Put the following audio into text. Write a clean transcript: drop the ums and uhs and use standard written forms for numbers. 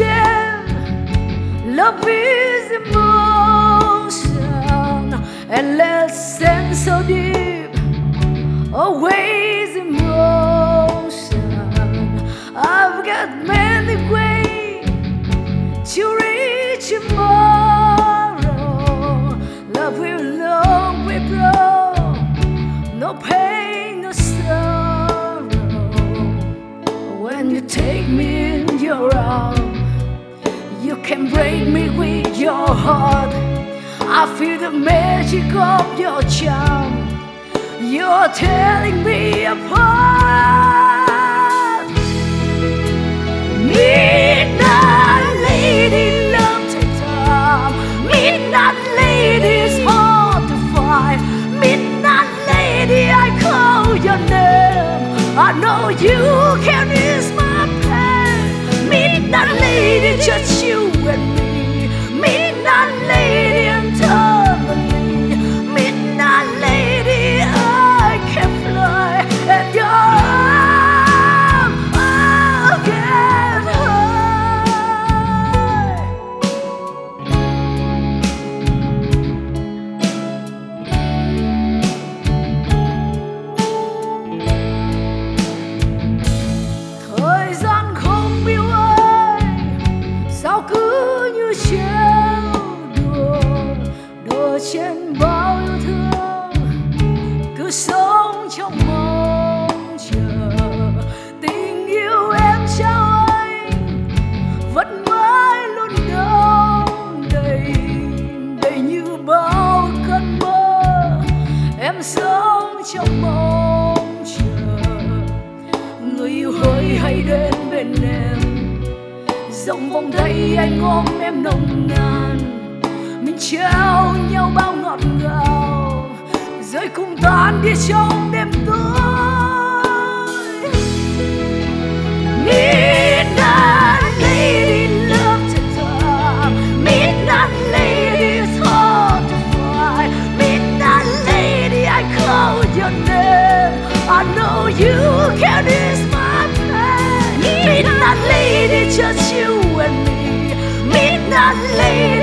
again. Love is emotion, endless and so deep, always emotion. I've got many ways to reach tomorrow. Love will always grow, no pain, no sorrow. When you take me in your arms, you can break me with your heart. I feel the magic of your charm. You're tearing me apart. Midnight lady, love takes time. Midnight lady is hard to find. Midnight lady, I call your name. I know you can ease my pain. Midnight lady, just you and me. Midnight lady, eternally. Midnight lady, I can fly at your arms. I'll get high. Thời gian không yêu ai, sao cứ như trêu đùa, đùa trên bao yêu thương, cứ sống trong mong chờ. Tình yêu em trao anh vẫn mãi luôn đong đầy, đầy như bao cơn mơ. Em sống trong mong chờ, người yêu hỡi hãy đến bên em. Rộng vòng tay anh ôm em nồng nàn, mình trao nhau bao ngọt ngào, rồi cùng tan đi trong đêm tối. Midnight lady, love to die. Midnight lady, it's hard to find. Midnight lady, I call your name. I know you can ease my pain. Midnight lady, just you and me. Midnight lady.